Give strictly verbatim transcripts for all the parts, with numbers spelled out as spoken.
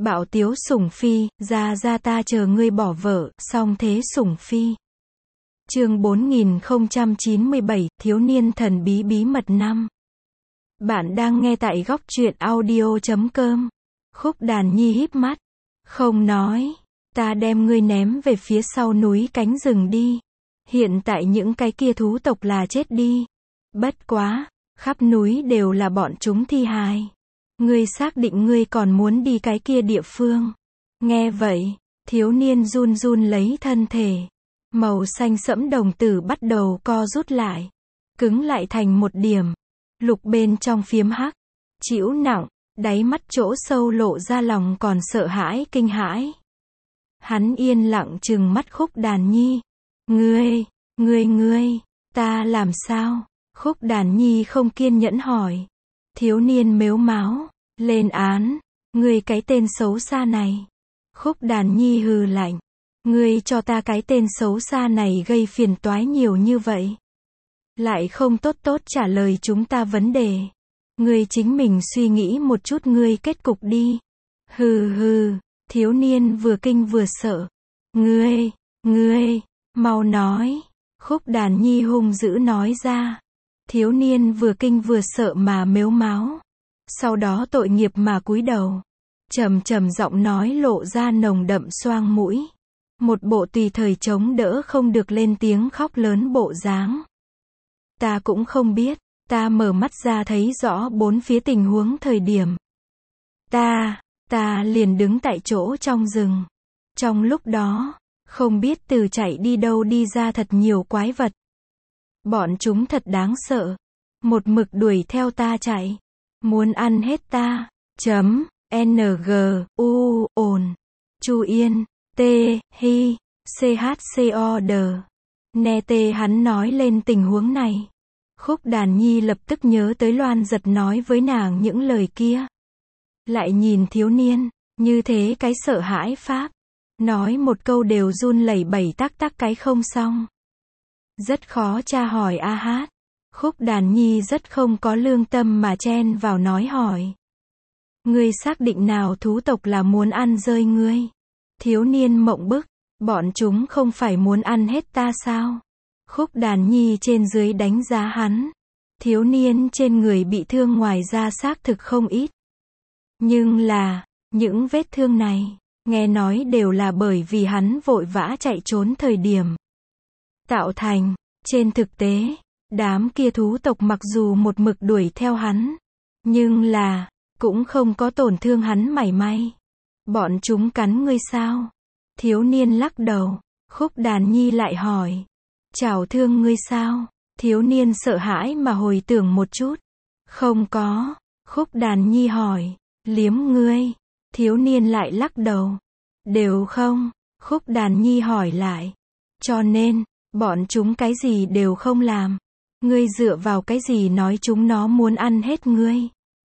Bạo tiếu Sủng Phi, ra ra ta chờ ngươi bỏ vợ, song thế Sủng Phi. Chương bốn nghìn không trăm chín mươi bảy, thiếu niên thần bí bí mật năm. Bạn đang nghe tại góc truyện audio chấm com. Khúc Đàn Nhi híp mắt, không nói, ta đem ngươi ném về phía sau núi cánh rừng đi. Hiện tại những cái kia thú tộc là chết đi. Bất quá, khắp núi đều là bọn chúng thi hài. Ngươi xác định ngươi còn muốn đi cái kia địa phương. Nghe vậy, thiếu niên run run lấy thân thể. Màu xanh sẫm đồng tử bắt đầu co rút lại. Cứng lại thành một điểm. Lục bên trong phiếm hắc. Chĩu nặng, đáy mắt chỗ sâu lộ ra lòng còn sợ hãi kinh hãi. Hắn yên lặng trừng mắt Khúc Đàn Nhi. Ngươi, ngươi ngươi, ta làm sao? Khúc Đàn Nhi không kiên nhẫn hỏi. Thiếu niên mếu máo, lên án, ngươi cái tên xấu xa này. Khúc Đàn Nhi hừ lạnh, ngươi cho ta cái tên xấu xa này gây phiền toái nhiều như vậy. Lại không tốt tốt trả lời chúng ta vấn đề. Ngươi chính mình suy nghĩ một chút ngươi kết cục đi. Hừ hừ, thiếu niên vừa kinh vừa sợ. Ngươi, ngươi, mau nói. Khúc Đàn Nhi hung dữ nói ra. Thiếu niên vừa kinh vừa sợ mà mếu máo. Sau đó tội nghiệp mà cúi đầu. Trầm trầm giọng nói lộ ra nồng đậm xoang mũi. Một bộ tùy thời chống đỡ không được lên tiếng khóc lớn bộ dáng. Ta cũng không biết, ta mở mắt ra thấy rõ bốn phía tình huống thời điểm. Ta, ta liền đứng tại chỗ trong rừng. Trong lúc đó, không biết từ chạy đi đâu đi ra thật nhiều quái vật. Bọn chúng thật đáng sợ. Một mực đuổi theo ta chạy. Muốn ăn hết ta. Chấm, N G, U, ồn. Chu Yên, T, Hi, C H C O D. Nghe tê hắn nói lên tình huống này. Khúc Đàn Nhi lập tức nhớ tới Loan Giật nói với nàng những lời kia. Lại nhìn thiếu niên, như thế cái sợ hãi pháp. Nói một câu đều run lẩy bẩy tắc tắc cái không xong. Rất khó tra hỏi a hát. Khúc Đàn Nhi rất không có lương tâm mà chen vào nói hỏi. Ngươi xác định nào thú tộc là muốn ăn rơi ngươi? Thiếu niên mộng bức, bọn chúng không phải muốn ăn hết ta sao? Khúc Đàn Nhi trên dưới đánh giá hắn. Thiếu niên trên người bị thương ngoài ra xác thực không ít. Nhưng là, những vết thương này, nghe nói đều là bởi vì hắn vội vã chạy trốn thời điểm tạo thành. Trên thực tế, đám kia thú tộc mặc dù một mực đuổi theo hắn, nhưng là, cũng không có tổn thương hắn mảy may. Bọn chúng cắn ngươi sao? Thiếu niên lắc đầu. Khúc Đàn Nhi lại hỏi. Chảo thương ngươi sao? Thiếu niên sợ hãi mà hồi tưởng một chút. Không có. Khúc Đàn Nhi hỏi. Liếm ngươi? Thiếu niên lại lắc đầu. Đều không. Khúc Đàn Nhi hỏi lại. Cho nên, bọn chúng cái gì đều không làm. Ngươi dựa vào cái gì nói chúng nó muốn ăn hết ngươi?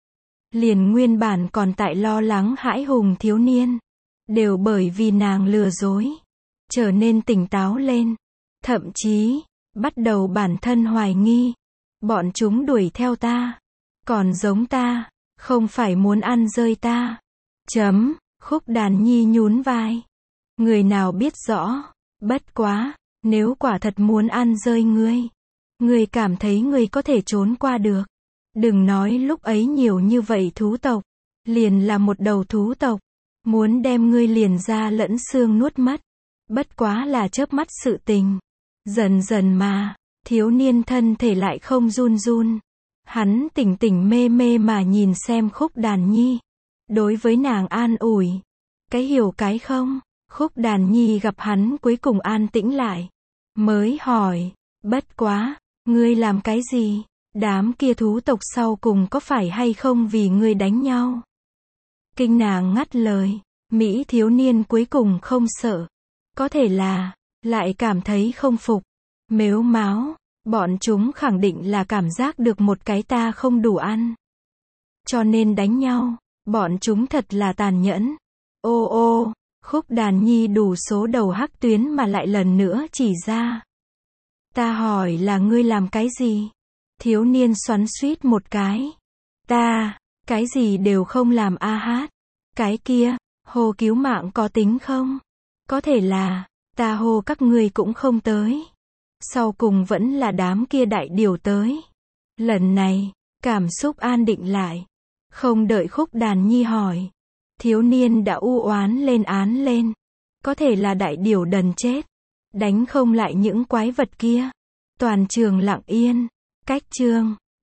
Liền nguyên bản còn tại lo lắng hãi hùng thiếu niên. Đều bởi vì nàng lừa dối. Trở nên tỉnh táo lên. Thậm chí, bắt đầu bản thân hoài nghi. Bọn chúng đuổi theo ta. Còn giống ta, không phải muốn ăn rơi ta. Chấm, Khúc Đàn Nhi nhún vai. Người nào biết rõ, bất quá, nếu quả thật muốn ăn rơi ngươi. Ngươi cảm thấy ngươi có thể trốn qua được. Đừng nói lúc ấy nhiều như vậy thú tộc. Liền là một đầu thú tộc. Muốn đem ngươi liền ra lẫn xương nuốt mất. Bất quá là chớp mắt sự tình. Dần dần mà, thiếu niên thân thể lại không run run. Hắn tỉnh tỉnh mê mê mà nhìn xem Khúc Đàn Nhi. Đối với nàng an ủi. Cái hiểu cái không? Khúc Đàn Nhi gặp hắn cuối cùng an tĩnh lại. Mới hỏi, bất quá, ngươi làm cái gì? Đám kia thú tộc sau cùng có phải hay không vì ngươi đánh nhau? Kinh nàng ngắt lời. Mỹ thiếu niên cuối cùng không sợ. Có thể là, lại cảm thấy không phục. Mếu máo, bọn chúng khẳng định là cảm giác được một cái ta không đủ ăn. Cho nên đánh nhau, bọn chúng thật là tàn nhẫn. Ô ô, Khúc Đàn Nhi đủ số đầu hắc tuyến mà lại lần nữa chỉ ra. Ta hỏi là ngươi làm cái gì? Thiếu niên xoắn xuýt một cái. Ta, cái gì đều không làm a hát. Cái kia, Hô cứu mạng có tính không? Có thể là, ta hô các ngươi cũng không tới. Sau cùng vẫn là đám kia đại điều tới. Lần này, cảm xúc an định lại. Không đợi Khúc Đàn Nhi hỏi. Thiếu niên đã u oán lên án lên. Có thể là đại điều đần chết. Đánh không lại những quái vật kia. Toàn trường lặng yên. Cách chương.